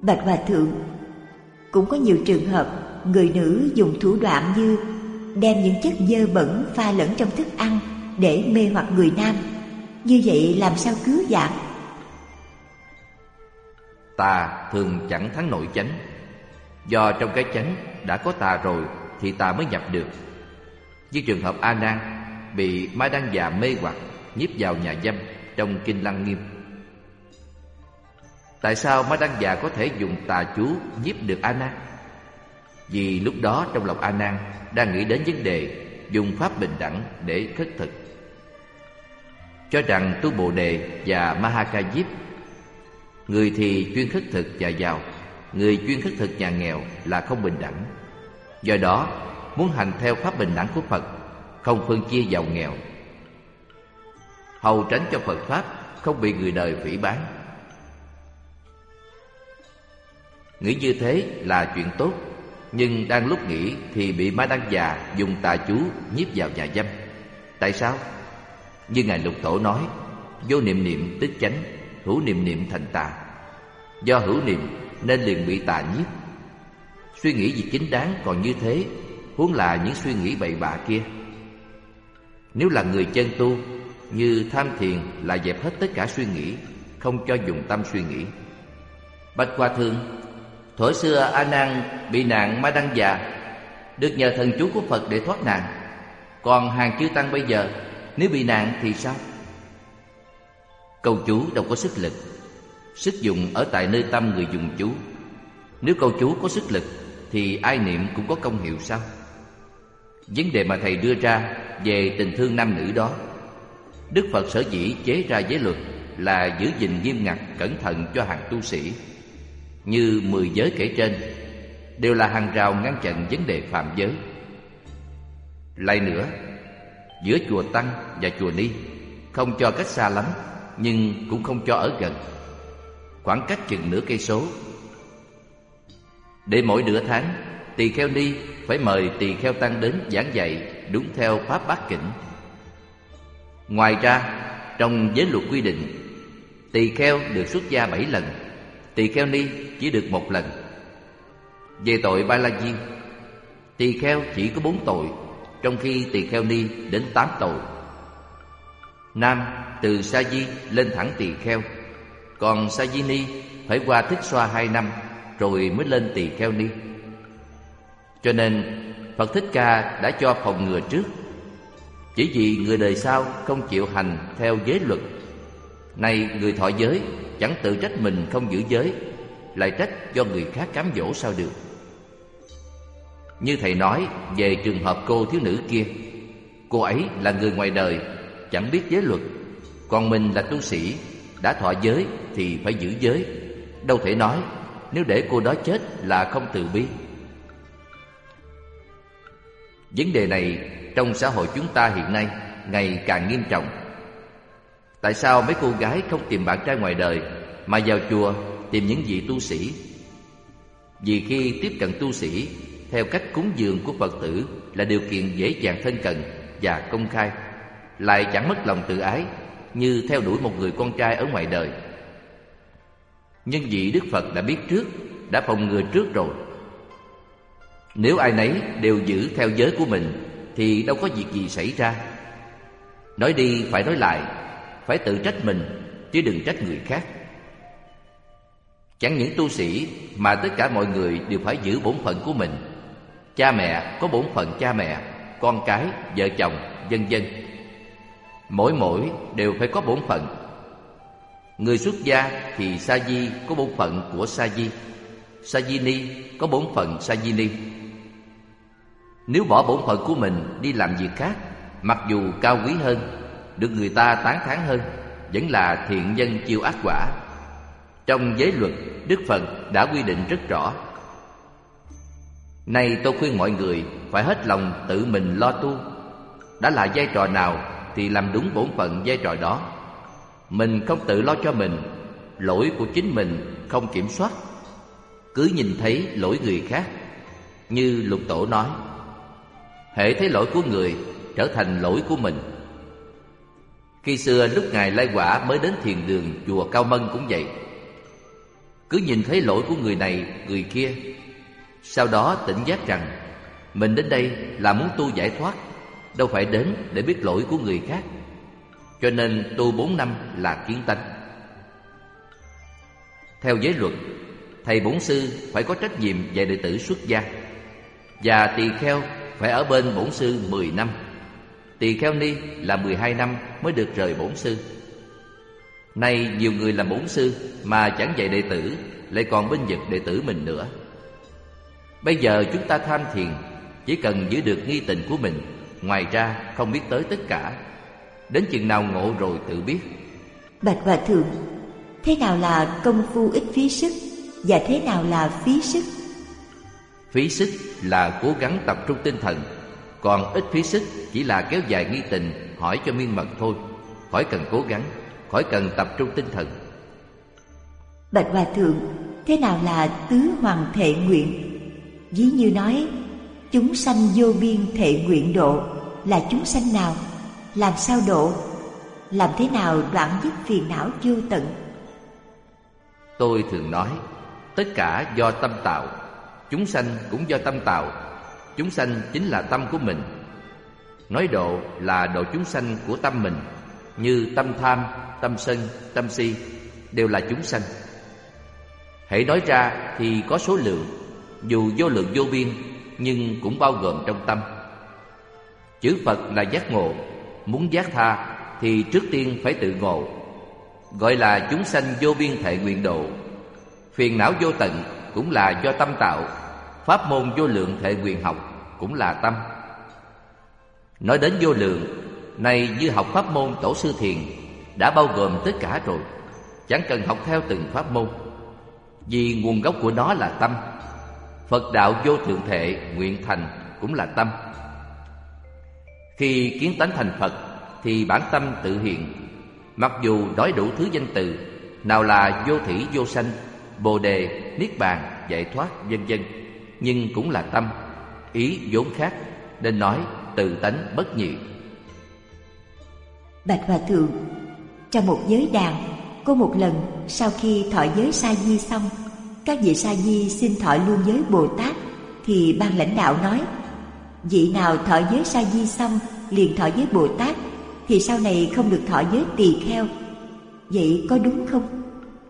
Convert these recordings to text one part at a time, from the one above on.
Bạch Hòa Thượng, cũng có nhiều trường hợp người nữ dùng thủ đoạn như đem những chất dơ bẩn pha lẫn trong thức ăn để mê hoặc người nam. Như vậy làm sao cứu vãn? Tà thường chẳng thắng nổi chánh. Do trong cái chánh đã có tà rồi thì tà mới nhập được. Như trường hợp A Nan bị Ma Đăng Già mê hoặc nhiếp vào nhà giam trong Kinh Lăng Nghiêm. Tại sao Ma Đăng Già có thể dùng tà chú nhiếp được A Nan? Vì lúc đó trong lòng A Nan đang nghĩ đến vấn đề dùng pháp bình đẳng để khất thực, cho rằng tu Bồ Đề và Mahaka Diếp, người thì chuyên khất thực và giàu, người chuyên khất thực nhà nghèo là không bình đẳng. Do đó muốn hành theo pháp bình đẳng của Phật, không phân chia giàu nghèo, hầu tránh cho Phật pháp không bị người đời phỉ báng. Nghĩ như thế là chuyện tốt, nhưng đang lúc nghĩ thì bị Ma Đăng Già dùng tà chú nhiếp vào nhà giam. Tại sao? Như Ngài Lục Tổ nói, vô niệm niệm tức chánh, hữu niệm niệm thành tà. Do hữu niệm nên liền bị tà nhiếp. Suy nghĩ gì chính đáng còn như thế, huống là những suy nghĩ bậy bạ kia. Nếu là người chân tu, như tham thiền là dẹp hết tất cả suy nghĩ, không cho dùng tâm suy nghĩ. Bạch Hòa Thượng, thuở xưa A Nan bị nạn Ma Đăng Già, được nhờ thần chú của Phật để thoát nạn. Còn hàng chư tăng bây giờ, nếu bị nạn thì sao? Câu chú đâu có sức lực. Sức dùng ở tại nơi tâm người dùng chú. Nếu câu chú có sức lực thì ai niệm cũng có công hiệu sao? Vấn đề mà thầy đưa ra về tình thương nam nữ đó, Đức Phật sở dĩ chế ra giới luật là giữ gìn nghiêm ngặt cẩn thận cho hàng tu sĩ. Như 10 giới kể trên đều là hàng rào ngăn chặn vấn đề phạm giới. Lại nữa, giữa chùa Tăng và chùa Ni không cho cách xa lắm, nhưng cũng không cho ở gần, khoảng cách chừng nửa cây số. Để mỗi nửa tháng, tỳ kheo Ni phải mời tỳ kheo Tăng đến giảng dạy đúng theo pháp bát kỉnh. Ngoài ra, trong giới luật quy định, tỳ kheo được xuất gia 7 lần, tỳ kheo Ni chỉ được 1 lần. Về tội Ba La Di, tỳ kheo chỉ có 4 tội, trong khi tỳ kheo Ni đến 8 tội. Nam từ Sa Di lên thẳng tỳ kheo, còn Sa Di Ni phải qua Thích Xoa 2 năm rồi mới lên tỳ kheo Ni. Cho nên Phật Thích Ca đã cho phòng ngừa trước, chỉ vì người đời sau không chịu hành theo giới luật. Nay người thọ giới chẳng tự trách mình không giữ giới, lại trách do người khác cám dỗ sao được. Như thầy nói về trường hợp cô thiếu nữ kia, cô ấy là người ngoài đời, chẳng biết giới luật, còn mình là tu sĩ, đã thọ giới thì phải giữ giới. Đâu thể nói nếu để cô đó chết là không từ bi. Vấn đề này trong xã hội chúng ta hiện nay ngày càng nghiêm trọng. Tại sao mấy cô gái không tìm bạn trai ngoài đời mà vào chùa tìm những vị tu sĩ? Vì khi tiếp cận tu sĩ theo cách cúng dường của Phật tử là điều kiện dễ dàng thân cận và công khai, lại chẳng mất lòng tự ái như theo đuổi một người con trai ở ngoài đời. Nhưng vì Đức Phật đã biết trước, đã phòng ngừa trước rồi. Nếu ai nấy đều giữ theo giới của mình thì đâu có việc gì xảy ra. Nói đi phải nói lại, phải tự trách mình chứ đừng trách người khác. Chẳng những tu sĩ mà tất cả mọi người đều phải giữ bổn phận của mình. Cha mẹ có bổn phận cha mẹ, con cái, vợ chồng, vân vân. Mỗi đều phải có bổn phận. Người xuất gia thì Sa Di có bổn phận của Sa Di, Sa Di Ni có bổn phận Sa Di Ni. Nếu bỏ bổn phận của mình đi làm việc khác, mặc dù cao quý hơn, được người ta tán thán hơn, vẫn là thiện nhân chiêu ác quả. Trong giới luật, Đức Phật đã quy định rất rõ. Nay tôi khuyên mọi người phải hết lòng tự mình lo tu. Đã là vai trò nào thì làm đúng bổn phận vai trò đó. Mình không tự lo cho mình, lỗi của chính mình không kiểm soát, cứ nhìn thấy lỗi người khác. Như Lục Tổ nói, hễ thấy lỗi của người trở thành lỗi của mình. Khi xưa lúc Ngài Lai Quả mới đến thiền đường chùa Cao Mân cũng vậy. Cứ nhìn thấy lỗi của người này, người kia, sau đó tỉnh giác rằng mình đến đây là muốn tu giải thoát, đâu phải đến để biết lỗi của người khác. Cho nên tu 4 năm là kiến tánh. Theo giới luật, thầy bổn sư phải có trách nhiệm dạy đệ tử xuất gia, và tỳ kheo phải ở bên bổn sư 10 năm. Tỳ kheo ni là 12 năm mới được rời bổn sư. Nay nhiều người làm bổn sư mà chẳng dạy đệ tử, lại còn bênh vực đệ tử mình nữa. Bây giờ chúng ta tham thiền, chỉ cần giữ được nghi tình của mình, ngoài ra không biết tới tất cả. Đến chừng nào ngộ rồi tự biết. Bạch Hòa Thượng, thế nào là công phu ít phí sức và thế nào là phí sức? Phí sức là cố gắng tập trung tinh thần, còn ít phí sức chỉ là kéo dài nghi tình, hỏi cho miên mật thôi, khỏi cần cố gắng, khỏi cần tập trung tinh thần. Bạch Hòa Thượng, thế nào là tứ hoàng thệ nguyện? Ví như nói, chúng sanh vô biên thệ nguyện độ, là chúng sanh nào? Làm sao độ? Làm thế nào đoạn dứt phiền não vô tận? Tôi thường nói, tất cả do tâm tạo, chúng sanh cũng do tâm tạo. Chúng sanh chính là tâm của mình. Nói độ là độ chúng sanh của tâm mình, như tâm tham, tâm sân, tâm si đều là chúng sanh. Hãy nói ra thì có số lượng, dù vô lượng vô biên, nhưng cũng bao gồm trong tâm. Chữ Phật là giác ngộ, muốn giác tha thì trước tiên phải tự ngộ, gọi là chúng sanh vô biên thệ nguyện độ. Phiền não vô tận cũng là do tâm tạo. Pháp môn vô lượng thệ nguyện học cũng là tâm. Nói đến vô lượng, này như học pháp môn tổ sư thiền đã bao gồm tất cả rồi, chẳng cần học theo từng pháp môn, vì nguồn gốc của nó là tâm. Phật đạo vô thượng thệ nguyện thành cũng là tâm. Khi kiến tánh thành Phật thì bản tâm tự hiện. Mặc dù nói đủ thứ danh từ, nào là vô thủy vô sanh, bồ đề, niết bàn, giải thoát, vân vân, nhưng cũng là tâm, ý vốn khác, nên nói tự tánh bất nhị. Bạch Hòa Thượng, trong một giới đàn, có một lần sau khi thọ giới sa di xong, các vị sa di xin thọ luôn giới Bồ Tát, thì ban lãnh đạo nói, vị nào thọ giới sa di xong liền thọ giới Bồ Tát thì sau này không được thọ giới tỳ kheo. Vậy có đúng không?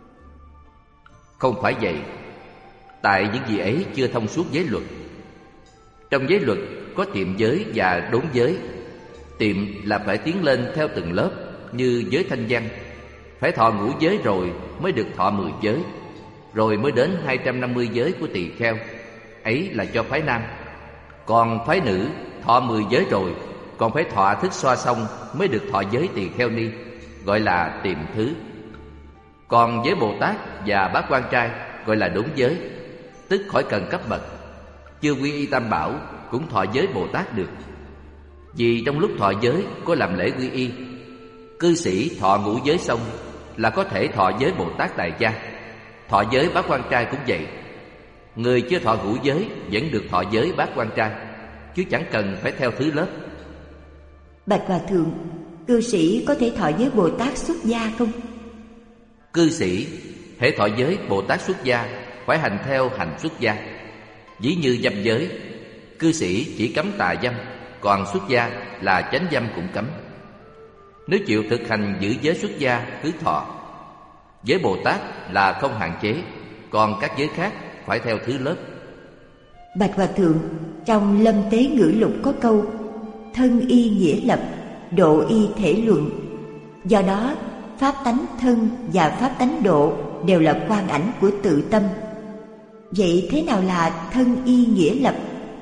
Không phải vậy. Tại những vị ấy chưa thông suốt giới luật. Trong giới luật có tiệm giới và đốn giới. Tiệm là phải tiến lên theo từng lớp, như giới thanh văn, phải thọ ngũ giới rồi mới được thọ 10 giới, rồi mới đến 250 giới của tỳ kheo. Ấy là cho phái nam. Còn phái nữ thọ 10 giới rồi còn phải thọ thức xoa xong mới được thọ giới tỳ kheo ni, gọi là tiệm thứ. Còn giới Bồ Tát và Bát Quan Trai gọi là đốn giới, tức khỏi cần cấp bậc. Chưa quy y tam bảo cũng thọ giới Bồ Tát được, vì trong lúc thọ giới có làm lễ quy y. Cư sĩ thọ ngũ giới xong là có thể thọ giới Bồ Tát Đại Gia. Thọ giới Bát Quan Trai cũng vậy. Người chưa thọ ngũ giới vẫn được thọ giới Bát Quan Trai, chứ chẳng cần phải theo thứ lớp. Bạch Hòa Thượng, cư sĩ có thể thọ giới Bồ Tát xuất gia không? Cư sĩ hễ thọ giới Bồ Tát xuất gia phải hành theo hành xuất gia. Ví như dâm giới, cư sĩ chỉ cấm tà dâm, còn xuất gia là chánh dâm cũng cấm. Nếu chịu thực hành giữ giới xuất gia cứ thọ. Giới Bồ Tát là không hạn chế, còn các giới khác phải theo thứ lớp. Bạch Hòa Thượng, trong Lâm Tế Ngữ Lục có câu thân y nghĩa lập, độ y thể luận. Do đó pháp tánh thân và pháp tánh độ đều là quan ảnh của tự tâm. Vậy thế nào là thân y nghĩa lập?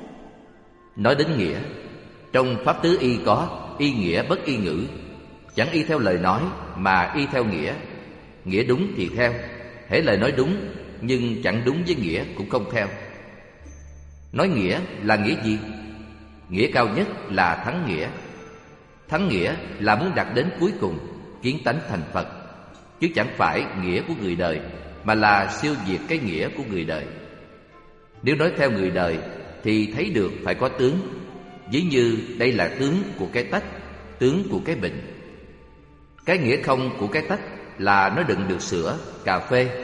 Nói đến nghĩa, trong pháp tứ y có y nghĩa bất y ngữ. Chẳng y theo lời nói mà y theo nghĩa. Nghĩa đúng thì theo, hễ lời nói đúng nhưng chẳng đúng với nghĩa cũng không theo. Nói nghĩa là nghĩa gì? Nghĩa cao nhất là thắng nghĩa. Thắng nghĩa là muốn đạt đến cuối cùng, kiến tánh thành Phật, chứ chẳng phải nghĩa của người đời, mà là siêu diệt cái nghĩa của người đời. Nếu nói theo người đời thì thấy được phải có tướng. Ví như đây là tướng của cái tách, tướng của cái bình. Cái nghĩa không của cái tách là nó đựng được sữa, cà phê.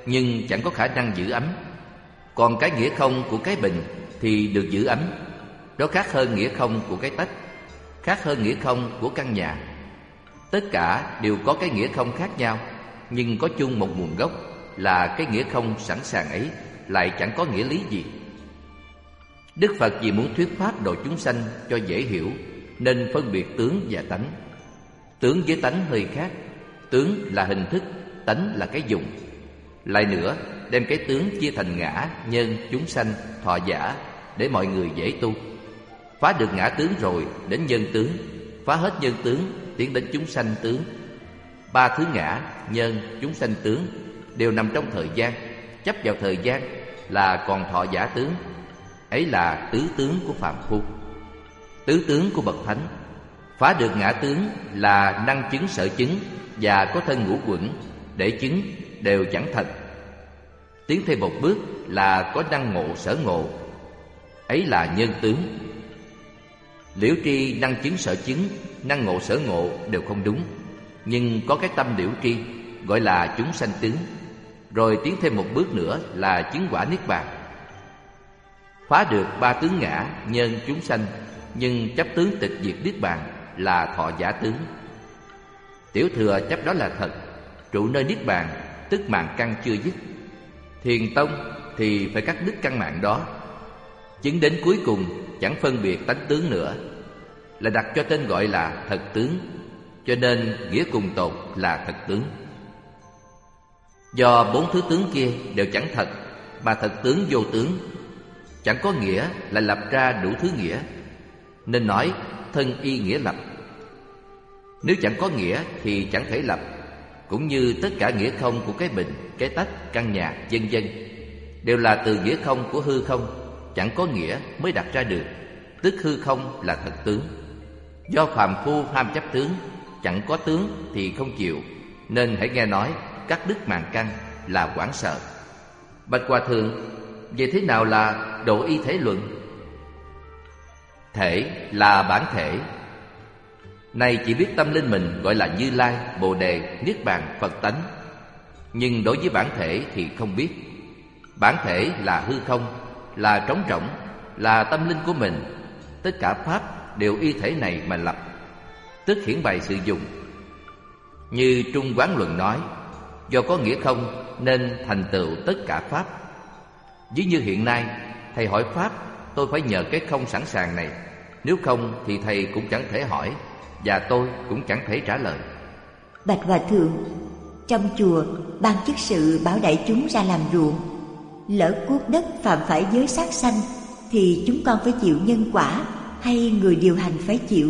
nhưng chẳng có khả năng giữ ấm. Còn cái nghĩa không của cái bình thì được giữ ấm. Đó khác hơn nghĩa không của cái tách, khác hơn nghĩa không của căn nhà. Tất cả đều có cái nghĩa không khác nhau, nhưng có chung một nguồn gốc là cái nghĩa không sẵn sàng ấy lại chẳng có nghĩa lý gì. Đức Phật vì muốn thuyết pháp độ chúng sanh cho dễ hiểu nên phân biệt tướng và tánh. Tướng với tánh hơi khác. Tướng là hình thức, tánh là cái dùng. Lại nữa, đem cái tướng chia thành ngã, nhân, chúng sanh, thọ giả để mọi người dễ tu. Phá được ngã tướng rồi đến nhân tướng, phá hết nhân tướng tiến đến chúng sanh tướng. Ba thứ ngã, nhân, chúng sanh tướng đều nằm trong thời gian. Chấp vào thời gian là còn thọ giả tướng. Ấy là tứ tướng của phàm phu, tứ tướng của bậc thánh. Phá được ngã tướng là năng chứng sở chứng và có thân ngũ quẩn để chứng đều chẳng thành. Tiến thêm một bước là có năng ngộ sở ngộ, ấy là nhân tướng. Liễu tri năng chứng sở chứng, năng ngộ sở ngộ đều không đúng, nhưng có cái tâm liễu tri gọi là chúng sanh tướng. Rồi tiến thêm một bước nữa là chứng quả niết bàn. Phá được ba tướng ngã, nhân, chúng sanh, nhưng chấp tướng tịch diệt niết bàn là thọ giả tướng. Tiểu thừa chấp đó là thật, trụ nơi niết bàn, tức mạng căn chưa dứt. Thiền tông thì phải cắt đứt căn mạng đó. Chứng đến cuối cùng chẳng phân biệt tánh tướng nữa, là đặt cho tên gọi là thật tướng, cho nên nghĩa cùng tột là thật tướng. Do bốn thứ tướng kia đều chẳng thật, mà thật tướng vô tướng, chẳng có nghĩa là lập ra đủ thứ nghĩa, nên nói thân y nghĩa lập. Nếu chẳng có nghĩa thì chẳng thể lập. Cũng như tất cả nghĩa không của cái bình, cái tách, căn nhà, vân vân đều là từ nghĩa không của hư không, chẳng có nghĩa mới đặt ra được, tức hư không là thật tướng. Do phàm phu ham chấp tướng, chẳng có tướng thì không chịu, nên hãy nghe nói cắt đứt màng căn là hoảng sợ. Bạch Hòa Thượng, vậy thế nào là độ y thể luận? Thể là bản thể. Này chỉ biết tâm linh mình gọi là Như Lai, Bồ Đề, Niết Bàn, Phật tánh, nhưng đối với bản thể thì không biết. Bản thể là hư không, là trống rỗng, là tâm linh của mình. Tất cả pháp đều y thể này mà lập, tức hiển bày sự dùng. Như Trung Quán Luận nói, do có nghĩa không nên thành tựu tất cả pháp. Ví như hiện nay thầy hỏi pháp, tôi phải nhờ cái không sẵn sàng này. Nếu không thì thầy cũng chẳng thể hỏi, và tôi cũng chẳng thể trả lời. Bạch Hòa Thượng, trong chùa ban chức sự bảo đại chúng ra làm ruộng, lỡ cuốc đất phạm phải giới sát sanh thì chúng con phải chịu nhân quả hay người điều hành phải chịu?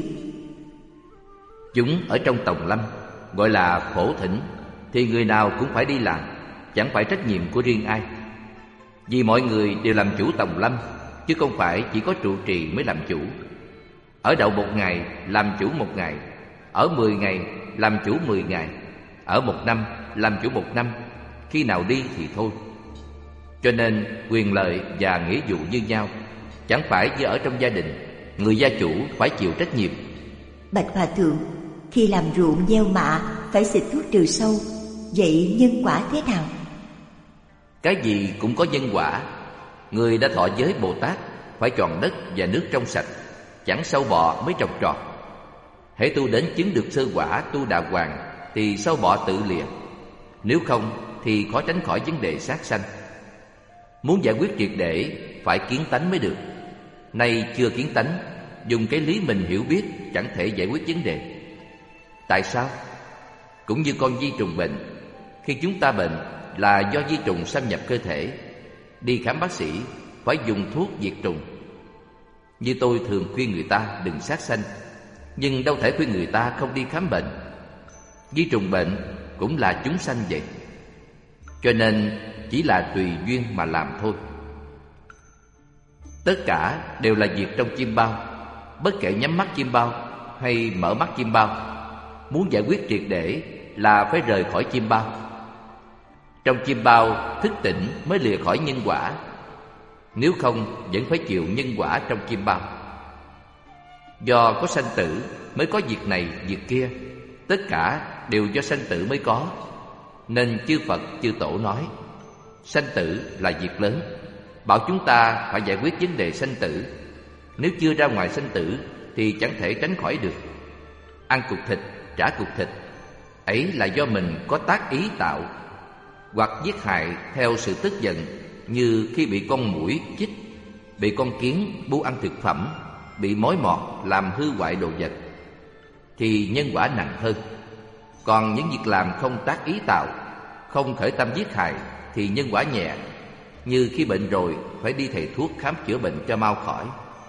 Chúng ở trong tòng lâm gọi là phổ thỉnh, thì người nào cũng phải đi làm, chẳng phải trách nhiệm của riêng ai. Vì mọi người đều làm chủ tòng lâm, chứ không phải chỉ có trụ trì mới làm chủ. Ở đậu 1 ngày làm chủ 1 ngày, ở 10 ngày làm chủ 10 ngày, ở 1 năm làm chủ 1 năm, khi nào đi thì thôi. Cho nên quyền lợi và nghĩa vụ như nhau, chẳng phải như ở trong gia đình, người gia chủ phải chịu trách nhiệm. Bạch Hòa Thượng, khi làm ruộng gieo mạ phải xịt thuốc trừ sâu, vậy nhân quả thế nào? Cái gì cũng có nhân quả. Người đã thọ giới Bồ Tát phải chọn đất và nước trong sạch, chẳng sâu bọ mới trồng trọt. Hễ tu đến chứng được sơ quả tu đà hoàng thì sâu bọ tự lìa. Nếu không thì khó tránh khỏi vấn đề sát sanh. Muốn giải quyết triệt để phải kiến tánh mới được. Nay chưa kiến tánh, dùng cái lý mình hiểu biết chẳng thể giải quyết vấn đề. Tại sao? Cũng như con vi trùng bệnh, khi chúng ta bệnh là do vi trùng xâm nhập cơ thể. Đi khám bác sĩ phải dùng thuốc diệt trùng. Như tôi thường khuyên người ta đừng sát sanh, nhưng đâu thể khuyên người ta không đi khám bệnh. Vi trùng bệnh cũng là chúng sanh vậy. Cho nên chỉ là tùy duyên mà làm thôi. Tất cả đều là việc trong chim bao. Bất kể nhắm mắt chim bao hay mở mắt chim bao, muốn giải quyết triệt để là phải rời khỏi chim bao. Trong chim bao thức tỉnh mới lìa khỏi nhân quả. Nếu không vẫn phải chịu nhân quả trong chim bao. Do có sanh tử mới có việc này việc kia. Tất cả đều do sanh tử mới có. Nên chư Phật chư Tổ nói Sanh tử là việc lớn, bảo chúng ta phải giải quyết vấn đề sanh tử. Nếu chưa ra ngoài sanh tử thì chẳng thể tránh khỏi được. Ăn cục thịt, trả cục thịt, ấy là do mình có tác ý tạo. Hoặc giết hại theo sự tức giận, như khi bị con muỗi chích, bị con kiến bu ăn thực phẩm, bị mối mọt làm hư hoại đồ vật, thì nhân quả nặng hơn. Còn những việc làm không tác ý tạo, không khởi tâm giết hại thì nhân quả nhẹ, như khi bệnh rồi phải đi thầy thuốc khám chữa bệnh cho mau khỏi.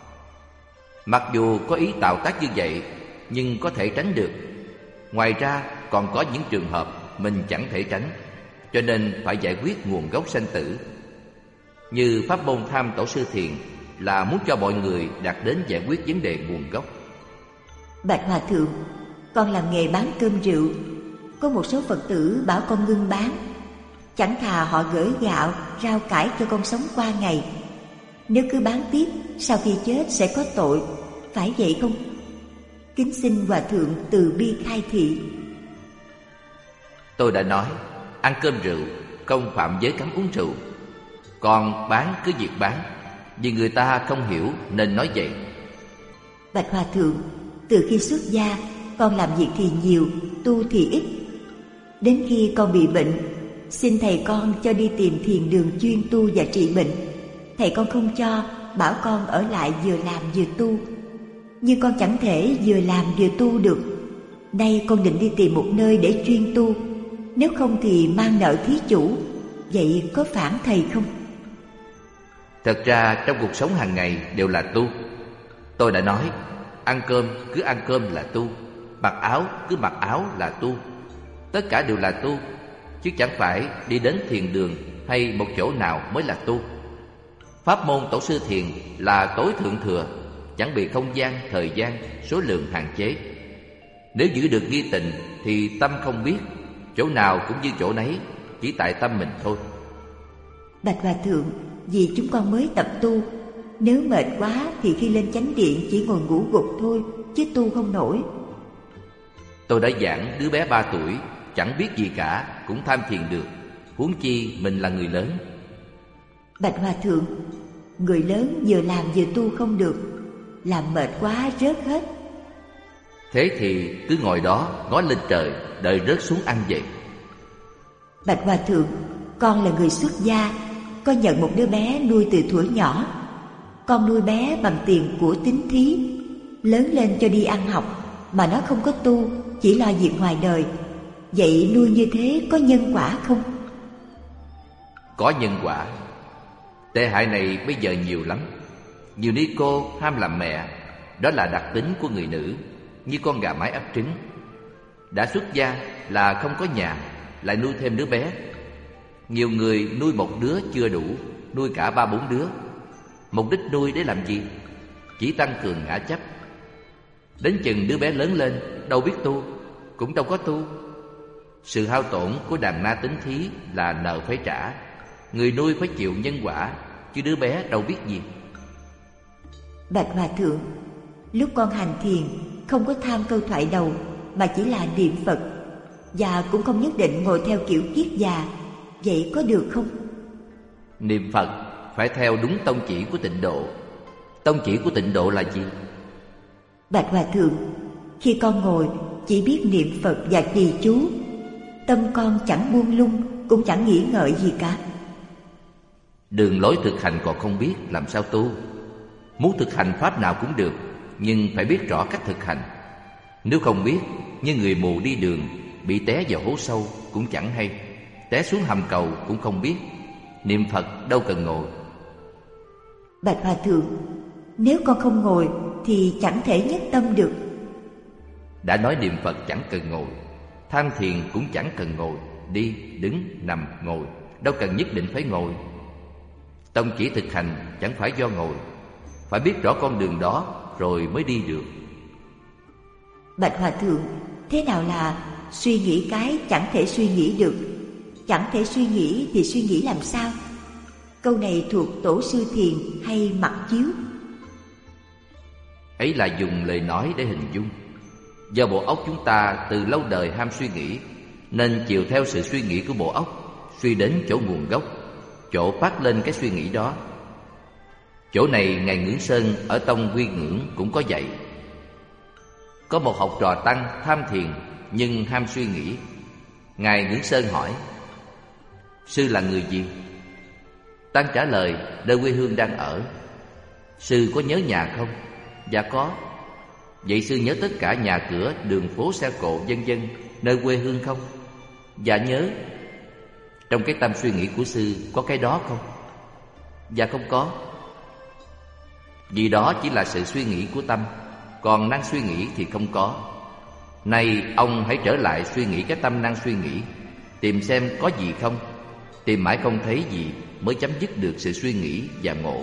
Mặc dù có ý tạo tác như vậy, nhưng có thể tránh được. Ngoài ra còn có những trường hợp mình chẳng thể tránh, cho nên phải giải quyết nguồn gốc sanh tử. Như pháp môn Tham Tổ Sư Thiền là muốn cho mọi người đạt đến giải quyết vấn đề nguồn gốc. Bạch Hòa Thượng, con làm nghề bán cơm rượu. Có một số Phật tử bảo con ngưng bán, chẳng thà họ gửi gạo, rau cải cho con sống qua ngày. Nếu cứ bán tiếp, sau khi chết sẽ có tội, phải vậy không? Kính xin Hòa Thượng từ bi khai thị. Tôi đã nói, ăn cơm rượu không phạm giới cấm uống rượu. Còn bán cứ việc bán, vì người ta không hiểu nên nói vậy. Bạch Hòa Thượng, từ khi xuất gia, con làm việc thì nhiều, tu thì ít. Đến khi con bị bệnh, xin thầy con cho đi tìm thiền đường chuyên tu và trị bệnh. Thầy con không cho, bảo con ở lại vừa làm vừa tu. Nhưng con chẳng thể vừa làm vừa tu được. Nay con định đi tìm một nơi để chuyên tu, nếu không thì mang nợ thí chủ. Vậy có phản thầy không? Thật ra trong cuộc sống hàng ngày đều là tu. Tôi đã nói, ăn cơm cứ ăn cơm là tu, mặc áo cứ mặc áo là tu. Tất cả đều là tu, chứ chẳng phải đi đến thiền đường hay một chỗ nào mới là tu. Pháp môn Tổ Sư Thiền là tối thượng thừa, chẳng bị không gian, thời gian, số lượng hạn chế. Nếu giữ được nghi tịnh thì tâm không biết, chỗ nào cũng như chỗ nấy, chỉ tại tâm mình thôi. Bạch Hòa Thượng, vì chúng con mới tập tu, nếu mệt quá thì khi lên chánh điện chỉ ngồi ngủ gục thôi, chứ tu không nổi. Tôi đã giảng đứa bé 3 tuổi chẳng biết gì cả cũng tham thiền được, huống chi mình là người lớn. Bạch Hòa Thượng, người lớn vừa làm vừa tu không được, làm mệt quá rớt hết. Thế thì cứ ngồi đó ngó lên trời, đợi rớt xuống ăn vậy. Bạch Hòa Thượng, con là người xuất gia, con nhận một đứa bé nuôi từ thuở nhỏ. Con nuôi bé bằng tiền của tín thí, lớn lên cho đi ăn học, mà nó không có tu, chỉ lo việc ngoài đời. Vậy nuôi như thế có nhân quả không? Có nhân quả. Tệ hại này bây giờ nhiều lắm. Nhiều ni cô ham làm mẹ, đó là đặc tính của người nữ, như con gà mái ấp trứng. Đã xuất gia là không có nhà, lại nuôi thêm đứa bé. Nhiều người nuôi một đứa chưa đủ, nuôi cả 3-4 đứa. Mục đích nuôi để làm gì? Chỉ tăng cường ngã chấp. Đến chừng đứa bé lớn lên, đâu biết tu, cũng đâu có tu. Sự hao tổn của đàn na tính thí là nợ phải trả. Người nuôi phải chịu nhân quả, chứ đứa bé đâu biết gì. Bạch Hòa Thượng, lúc con hành thiền không có tham câu thoại đầu, mà chỉ là niệm Phật, và cũng không nhất định ngồi theo kiểu kiết già. Vậy có được không? Niệm Phật phải theo đúng tông chỉ của Tịnh Độ. Tông chỉ của Tịnh Độ là gì? Bạch Hòa Thượng, khi con ngồi chỉ biết niệm Phật và trì chú, tâm con chẳng buông lung, cũng chẳng nghĩ ngợi gì cả. Đường lối thực hành còn không biết, làm sao tu? Muốn thực hành pháp nào cũng được, nhưng phải biết rõ cách thực hành. Nếu không biết, như người mù đi đường, bị té vào hố sâu cũng chẳng hay, té xuống hầm cầu cũng không biết. Niệm Phật đâu cần ngồi. Bạch Hòa Thượng, nếu con không ngồi thì chẳng thể nhất tâm được. Đã nói niệm Phật chẳng cần ngồi, tham thiền cũng chẳng cần ngồi. Đi, đứng, nằm, ngồi, đâu cần nhất định phải ngồi. Tông chỉ thực hành chẳng phải do ngồi, phải biết rõ con đường đó rồi mới đi được. Bạch Hòa Thượng, thế nào là suy nghĩ cái chẳng thể suy nghĩ được? Chẳng thể suy nghĩ thì suy nghĩ làm sao? Câu này thuộc Tổ Sư Thiền hay Mặc Chiếu? Ấy là dùng lời nói để hình dung. Do bộ óc chúng ta từ lâu đời ham suy nghĩ, nên chiều theo sự suy nghĩ của bộ óc, suy đến chỗ nguồn gốc. chỗ phát lên cái suy nghĩ đó. Chỗ này Ngài Ngưỡng Sơn ở tông Quy Ngưỡng cũng có dạy. Có một học trò tăng tham thiền nhưng ham suy nghĩ. Ngài Ngưỡng Sơn hỏi: sư là người gì? Tăng trả lời: nơi quê hương đang ở. Sư có nhớ nhà không? Dạ có. Vậy sư nhớ tất cả nhà cửa, đường phố, xe cộ, vân vân nơi quê hương không? Dạ nhớ. Trong cái tâm suy nghĩ của sư có cái đó không? Dạ không có. Vì đó chỉ là sự suy nghĩ của tâm, còn năng suy nghĩ thì không có. Nay ông hãy trở lại suy nghĩ cái tâm năng suy nghĩ, tìm xem có gì không. Tìm mãi không thấy gì mới chấm dứt được sự suy nghĩ và ngộ.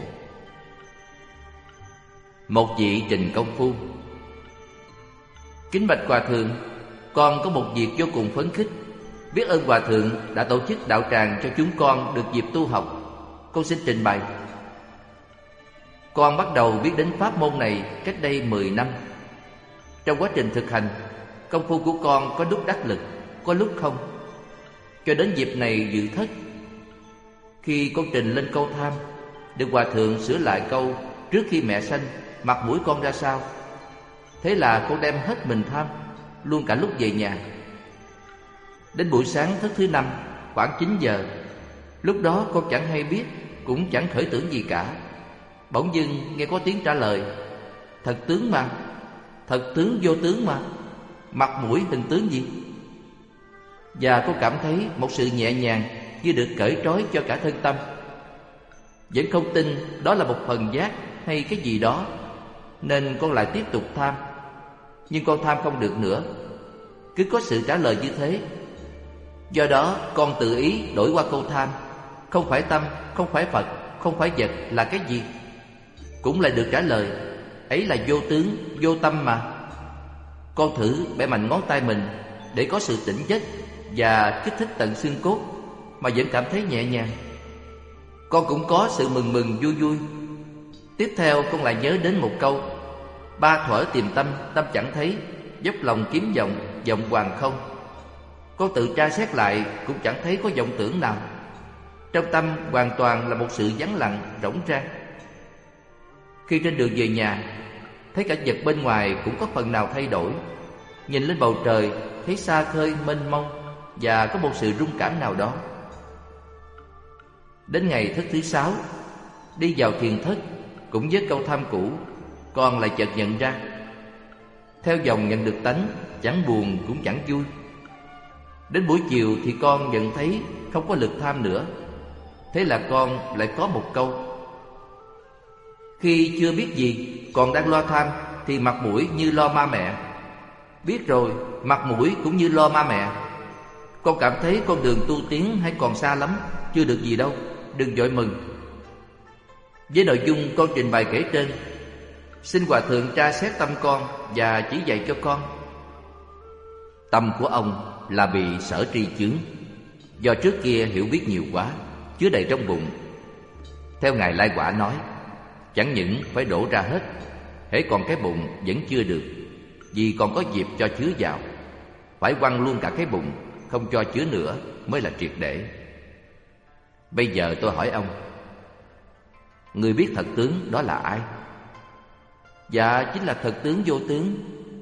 Một vị trình công phu: kính bạch Hòa Thượng, con có một việc vô cùng phấn khích. Biết ơn Hòa Thượng đã tổ chức đạo tràng cho chúng con được dịp tu học. Con xin trình bày. Con bắt đầu biết đến pháp môn này cách đây 10 năm. Trong quá trình thực hành, công phu của con có lúc đắc lực, có lúc không. Cho đến dịp này dự thất, khi con trình lên câu tham, được Hòa Thượng sửa lại câu trước khi mẹ sanh, mặt mũi con ra sao. Thế là con đem hết mình tham, luôn cả lúc về nhà. Đến buổi sáng thất thứ 5, khoảng 9 giờ, lúc đó con chẳng hay biết, cũng chẳng khởi tưởng gì cả. Bỗng dưng nghe có tiếng trả lời: thật tướng mà, thật tướng vô tướng mà, mặt mũi hình tướng gì? Và con cảm thấy một sự nhẹ nhàng như được cởi trói cho cả thân tâm. Vẫn không tin đó là một phần giác hay cái gì đó, nên con lại tiếp tục tham. Nhưng con tham không được nữa, cứ có sự trả lời như thế. Do đó con tự ý đổi qua câu tham: không phải tâm, không phải Phật, không phải vật là cái gì? Cũng lại được trả lời: ấy là vô tướng, vô tâm mà. Con thử bẻ mạnh ngón tay mình để có sự tỉnh giấc và kích thích tận xương cốt, mà vẫn cảm thấy nhẹ nhàng. Con cũng có sự mừng mừng vui vui. Tiếp theo con lại nhớ đến một câu: ba thuở tìm tâm, tâm chẳng thấy, dốc lòng kiếm vọng, vọng hoàng không. Con tự tra xét lại cũng chẳng thấy có vọng tưởng nào. Trong tâm hoàn toàn là một sự vắng lặng, rỗng rang. Khi trên đường về nhà, thấy cảnh vật bên ngoài cũng có phần nào thay đổi. Nhìn lên bầu trời, thấy xa khơi mênh mông và có một sự rung cảm nào đó. Đến ngày thất thứ 6, đi vào thiền thất, cũng với câu tham cũ, con lại chợt nhận ra. Theo dòng nhận được tánh, chẳng buồn cũng chẳng vui. Đến buổi chiều thì con nhận thấy không có lực tham nữa. Thế là con lại có một câu: khi chưa biết gì, còn đang lo tham, thì mặt mũi như lo ma mẹ. Biết rồi, mặt mũi cũng như lo ma mẹ. Con cảm thấy con đường tu tiến hay còn xa lắm, chưa được gì đâu, đừng vội mừng. Với nội dung con trình bày kể trên, xin Hòa Thượng tra xét tâm con và chỉ dạy cho con. Tâm của ông là bị sở tri chướng, do trước kia hiểu biết nhiều quá, chứa đầy trong bụng. Theo Ngài Lai Quả nói, chẳng những phải đổ ra hết, hễ còn cái bụng vẫn chưa được, vì còn có dịp cho chứa vào. Phải quăng luôn cả cái bụng, không cho chứa nữa mới là triệt để. Bây giờ tôi hỏi ông, người biết thật tướng đó là ai? Dạ chính là thật tướng vô tướng.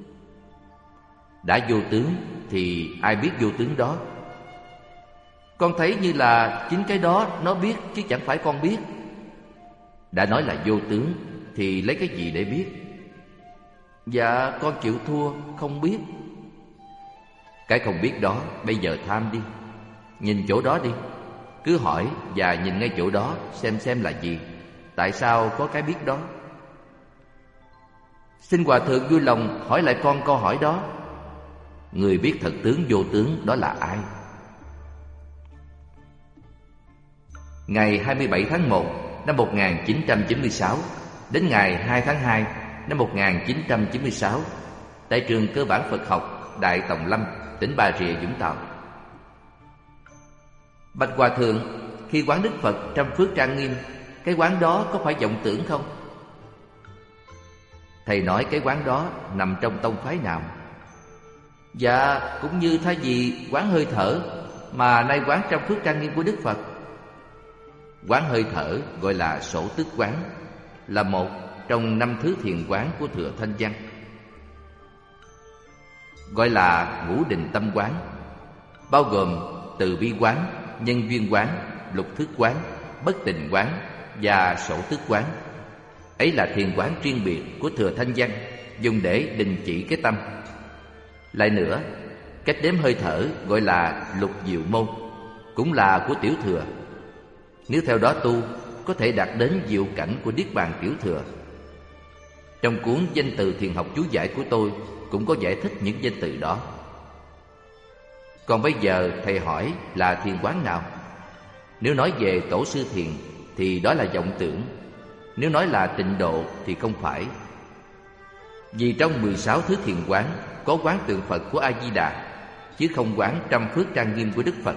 Đã vô tướng thì ai biết vô tướng đó? Con thấy như là chính cái đó nó biết, chứ chẳng phải con biết. Đã nói là vô tướng thì lấy cái gì để biết? Dạ con chịu thua, không biết. Cái không biết đó bây giờ tham đi. Nhìn chỗ đó đi. Cứ hỏi và nhìn ngay chỗ đó xem là gì. Tại sao có cái biết đó? Xin Hòa Thượng vui lòng hỏi lại con câu hỏi đó. Người biết thật tướng vô tướng đó là ai? Ngày 27 tháng 1 năm 1996 đến ngày 2 tháng 2 năm 1996 tại trường Cơ bản Phật học Đại Tòng Lâm, tỉnh Bà Rịa, Vũng Tàu. Bạch Hòa Thượng, khi quán Đức Phật trăm phước trang nghiêm, cái quán đó có phải vọng tưởng không? Thầy nói cái quán đó nằm trong tông phái nào? Dạ cũng như thay vì quán hơi thở mà nay quán trăm phước trang nghiêm của Đức Phật. Quán hơi thở gọi là Sổ Tức quán, là một trong 5 thứ thiền quán của Thừa Thanh Văn. Gọi là Ngũ Định Tâm quán, bao gồm Từ Bi quán, Nhân Duyên quán, Lục Thức quán, Bất Tình quán và Sổ Tức quán. Ấy là thiền quán riêng biệt của Thừa Thanh Văn, dùng để đình chỉ cái tâm. Lại nữa, cách đếm hơi thở gọi là Lục Diệu môn, cũng là của Tiểu Thừa. Nếu theo đó tu, có thể đạt đến diệu cảnh của Niết Bàn Tiểu Thừa. Trong cuốn Danh từ thiền học chú giải của tôi cũng có giải thích những danh từ đó. Còn bây giờ thầy hỏi là thiền quán nào? Nếu nói về tổ sư thiền thì đó là vọng tưởng. Nếu nói là tịnh độ thì không phải. Vì trong 16 thứ thiền quán có quán tượng Phật của A-di-đà, chứ không quán trăm phước trang nghiêm của Đức Phật.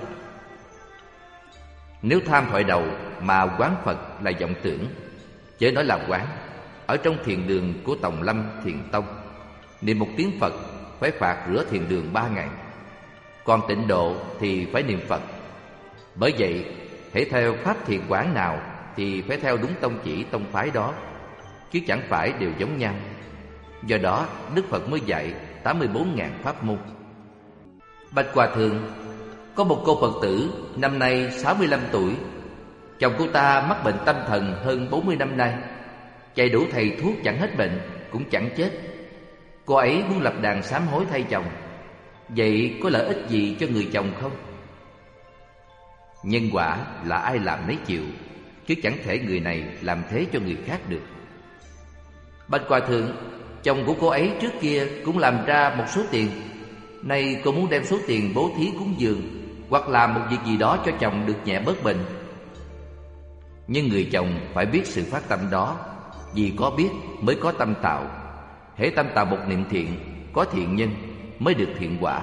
Nếu tham thoại đầu mà quán Phật là vọng tưởng, chớ nói là quán. Ở trong thiền đường của Tòng Lâm Thiền Tông, niệm một tiếng Phật phải phạt rửa thiền đường 3 ngày. Còn tịnh độ thì phải niệm Phật. Bởi vậy, hễ theo pháp thiền quán nào thì phải theo đúng tông chỉ tông phái đó, chứ chẳng phải đều giống nhau. Do đó Đức Phật mới dạy 84.000 pháp môn. Bạch Hòa Thượng, có một cô Phật tử năm nay 65 tuổi. Chồng cô ta mắc bệnh tâm thần hơn 40 năm nay, chạy đủ thầy thuốc chẳng hết bệnh, cũng chẳng chết. Cô ấy muốn lập đàn sám hối thay chồng. Vậy có lợi ích gì cho người chồng không? Nhân quả là ai làm nấy chịu, chứ chẳng thể người này làm thế cho người khác được. Bạch Hòa Thượng, chồng của cô ấy trước kia cũng làm ra một số tiền. Nay cô muốn đem số tiền bố thí cúng dường, hoặc làm một việc gì đó cho chồng được nhẹ bớt bệnh. Nhưng người chồng phải biết sự phát tâm đó, vì có biết mới có tâm tạo. Hễ tâm tạo một niệm thiện, có thiện nhân mới được thiện quả.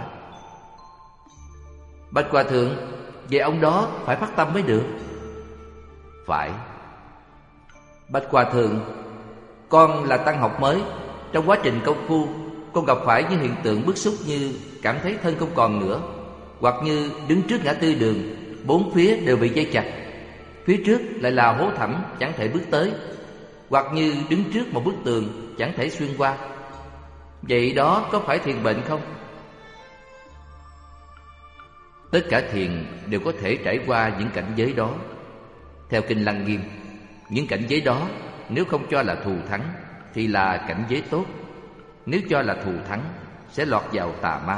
Bạch Hòa Thượng, vậy ông đó phải phát tâm mới được? Phải. Bạch Hòa Thượng, con là tăng học mới. Trong quá trình công phu, con gặp phải những hiện tượng bức xúc như cảm thấy thân không còn nữa, hoặc như đứng trước ngã tư đường, bốn phía đều bị dây chặt, phía trước lại là hố thẳm chẳng thể bước tới, hoặc như đứng trước một bức tường chẳng thể xuyên qua. Vậy đó có phải thiền bệnh không? Tất cả thiền đều có thể trải qua những cảnh giới đó. Theo Kinh Lăng Nghiêm, những cảnh giới đó nếu không cho là thù thắng thì là cảnh giới tốt. Nếu cho là thù thắng sẽ lọt vào tà ma.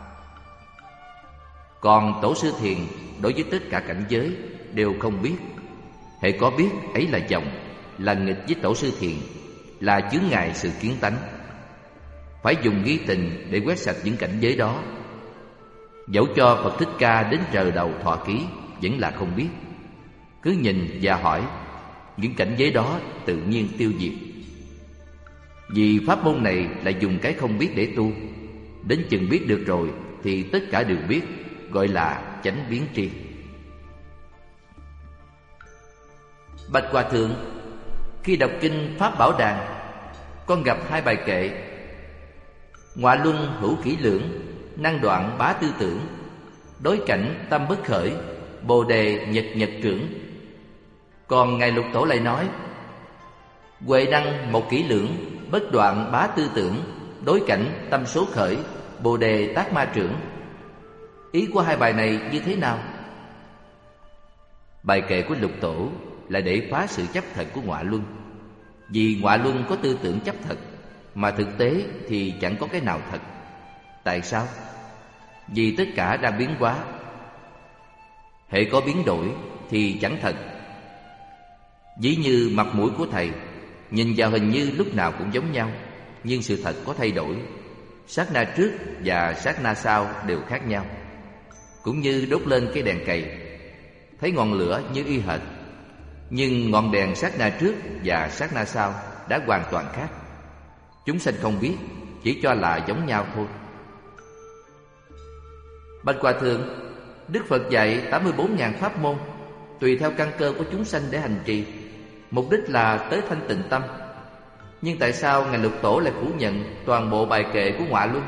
Còn tổ sư thiền đối với tất cả cảnh giới đều không biết. Hễ có biết ấy là vọng, là nghịch với tổ sư thiền, là chướng ngại sự kiến tánh. Phải dùng nghi tình để quét sạch những cảnh giới đó. Dẫu cho Phật Thích Ca đến trời đầu thọ ký vẫn là không biết. Cứ nhìn và hỏi, những cảnh giới đó tự nhiên tiêu diệt. Vì pháp môn này là dùng cái không biết để tu. Đến chừng biết được rồi thì tất cả đều biết, gọi là chánh biến tri. Bạch Hòa Thượng, khi đọc kinh Pháp Bảo Đàn, con gặp 2 bài kệ: Ngọa luân hữu kỹ lưỡng, năng đoạn bá tư tưởng, đối cảnh tâm bất khởi, bồ đề nhật nhật trưởng. Còn Ngài Lục Tổ lại nói: Huệ năng một kỹ lưỡng, bất đoạn bá tư tưởng, đối cảnh tâm số khởi, bồ đề tác ma trưởng. Ý của 2 bài này như thế nào? Bài kệ của Lục Tổ là để phá sự chấp thật của ngọa luân. Vì ngọa luân có tư tưởng chấp thật, mà thực tế thì chẳng có cái nào thật. Tại sao? Vì tất cả đang biến hóa. Hễ có biến đổi thì chẳng thật. Ví như mặt mũi của thầy, nhìn vào hình như lúc nào cũng giống nhau, nhưng sự thật có thay đổi. Sát na trước và sát na sau đều khác nhau. Cũng như đốt lên cái đèn cầy, thấy ngọn lửa như y hệt, nhưng ngọn đèn sát na trước và sát na sau đã hoàn toàn khác. Chúng sanh không biết, chỉ cho là giống nhau thôi. Bạch Hòa Thượng, Đức Phật dạy 84.000 pháp môn, tùy theo căn cơ của chúng sanh để hành trì, mục đích là tới thanh tịnh tâm. Nhưng tại sao Ngài Lục Tổ lại phủ nhận toàn bộ bài kệ của ngọa luân?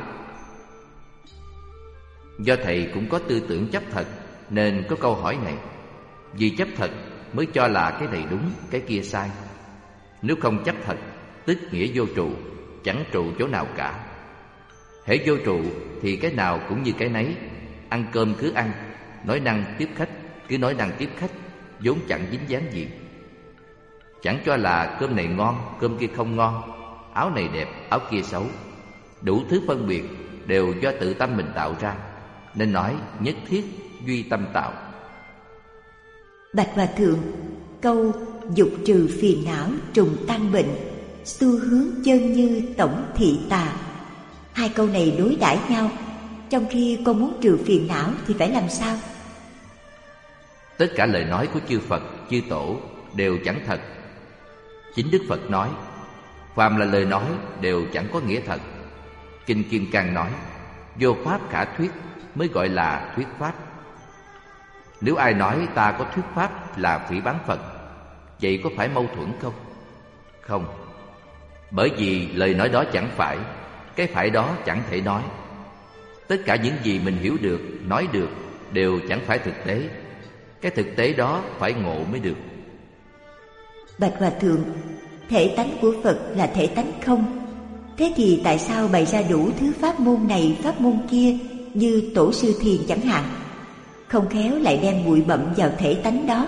Do thầy cũng có tư tưởng chấp thật nên có câu hỏi này. Vì chấp thật mới cho là cái này đúng, cái kia sai. Nếu không chấp thật, tức nghĩa vô trụ, chẳng trụ chỗ nào cả. Hễ vô trụ thì cái nào cũng như cái nấy. Ăn cơm cứ ăn, nói năng tiếp khách cứ nói năng tiếp khách, vốn chẳng dính dáng gì. Chẳng cho là cơm này ngon, cơm kia không ngon, áo này đẹp, áo kia xấu. Đủ thứ phân biệt đều do tự tâm mình tạo ra, nên nói nhất thiết duy tâm tạo. Bạch Hòa Thượng, câu dục trừ phiền não trùng tăng bệnh, xu hướng chân như tổng thị tà, hai câu này đối đãi nhau. Trong khi con muốn trừ phiền não thì phải làm sao? Tất cả lời nói của chư Phật, chư Tổ đều chẳng thật. Chính Đức Phật nói, phàm là lời nói đều chẳng có nghĩa thật. Kinh Kim Cang nói, vô pháp khả thuyết mới gọi là thuyết pháp. Nếu ai nói ta có thuyết pháp là phỉ báng Phật, vậy có phải mâu thuẫn không? Không. Bởi vì lời nói đó chẳng phải, cái phải đó chẳng thể nói. Tất cả những gì mình hiểu được, nói được đều chẳng phải thực tế. Cái thực tế đó phải ngộ mới được. Bạch Hòa Thượng, thể tánh của Phật là thể tánh không. Thế thì tại sao bày ra đủ thứ pháp môn này pháp môn kia, như Tổ sư Thiền chẳng hạn, không khéo lại đem bụi bặm vào thể tánh đó?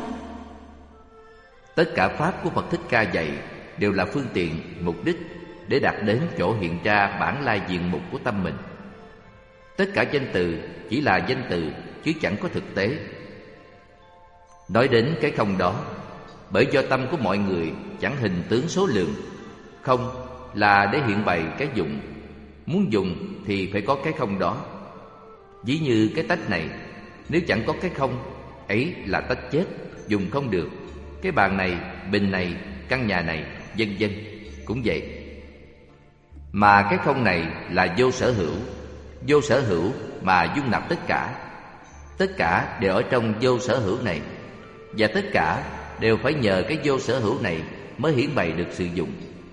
Tất cả pháp của Phật Thích Ca dạy đều là phương tiện, mục đích để đạt đến chỗ hiện ra bản lai diện mục của tâm mình. Tất cả danh từ chỉ là danh từ chứ chẳng có thực tế. Nói đến cái không đó, bởi do tâm của mọi người chẳng hình tướng số lượng. Không là để hiện bày cái dụng. Muốn dùng thì phải có cái không đó. Ví như cái tách này, nếu chẳng có cái không, ấy là tách chết, dùng không được. Cái bàn này, bình này, căn nhà này, vân vân cũng vậy. Mà cái không này là vô sở hữu. Vô sở hữu mà dung nạp tất cả. Tất cả đều ở trong vô sở hữu này. Và tất cả đều phải nhờ cái vô sở hữu này mới hiển bày được sự dụng.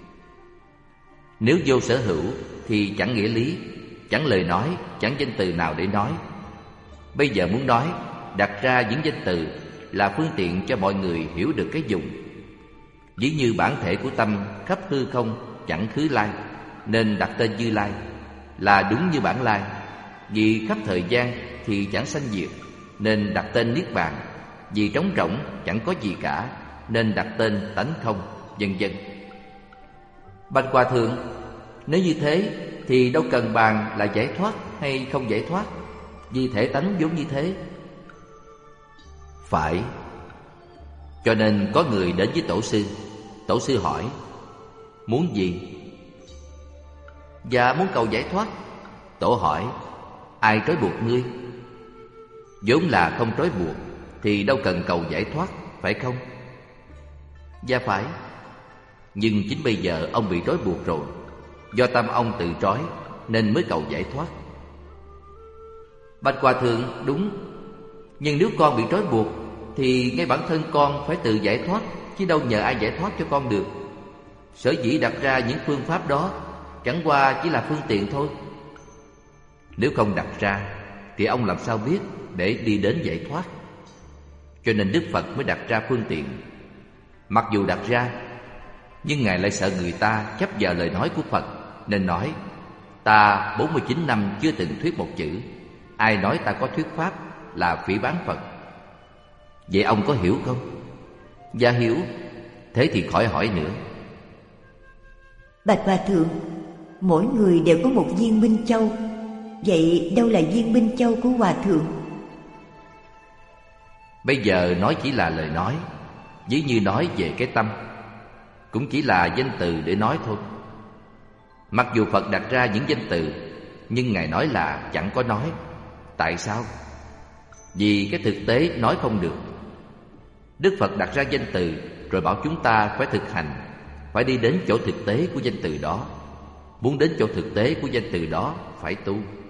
Nếu vô sở hữu thì chẳng nghĩa lý, chẳng lời nói, chẳng danh từ nào để nói. Bây giờ muốn nói, đặt ra những danh từ là phương tiện cho mọi người hiểu được cái dụng. Ví như bản thể của tâm khắp hư không chẳng khứ lai, nên đặt tên Như Lai, là đúng như bản lai. Vì khắp thời gian thì chẳng sanh diệt, nên đặt tên Niết Bàn. Vì trống rỗng chẳng có gì cả, nên đặt tên tánh không, vân vân. Bạch Hòa Thượng, nếu như thế thì đâu cần bàn là giải thoát hay không giải thoát, vì thể tánh vốn như thế. Phải. Cho nên có người đến với Tổ sư. Tổ sư hỏi, muốn gì? Dạ muốn cầu giải thoát. Tổ hỏi, ai trói buộc ngươi? Vốn là không trói buộc thì đâu cần cầu giải thoát, phải không? Dạ phải. Nhưng chính bây giờ ông bị trói buộc rồi, do tâm ông tự trói nên mới cầu giải thoát. Bạch Hòa Thượng, đúng. Nhưng nếu con bị trói buộc thì ngay bản thân con phải tự giải thoát, chứ đâu nhờ ai giải thoát cho con được. Sở dĩ đặt ra những phương pháp đó chẳng qua chỉ là phương tiện thôi. Nếu không đặt ra thì ông làm sao biết để đi đến giải thoát? Cho nên Đức Phật mới đặt ra phương tiện. Mặc dù đặt ra, nhưng Ngài lại sợ người ta chấp vào lời nói của Phật, nên nói, ta 49 năm chưa từng thuyết một chữ. Ai nói ta có thuyết pháp là phỉ báng Phật. Vậy ông có hiểu không? Dạ hiểu. Thế thì khỏi hỏi nữa. Bạch Hòa Thượng, mỗi người đều có một viên minh châu. Vậy đâu là viên minh châu của Hòa Thượng? Bây giờ nói chỉ là lời nói, ví như nói về cái tâm, cũng chỉ là danh từ để nói thôi. Mặc dù Phật đặt ra những danh từ, nhưng Ngài nói là chẳng có nói. Tại sao? Vì cái thực tế nói không được. Đức Phật đặt ra danh từ rồi bảo chúng ta phải thực hành, phải đi đến chỗ thực tế của danh từ đó. Muốn đến chỗ thực tế của danh từ đó phải tu.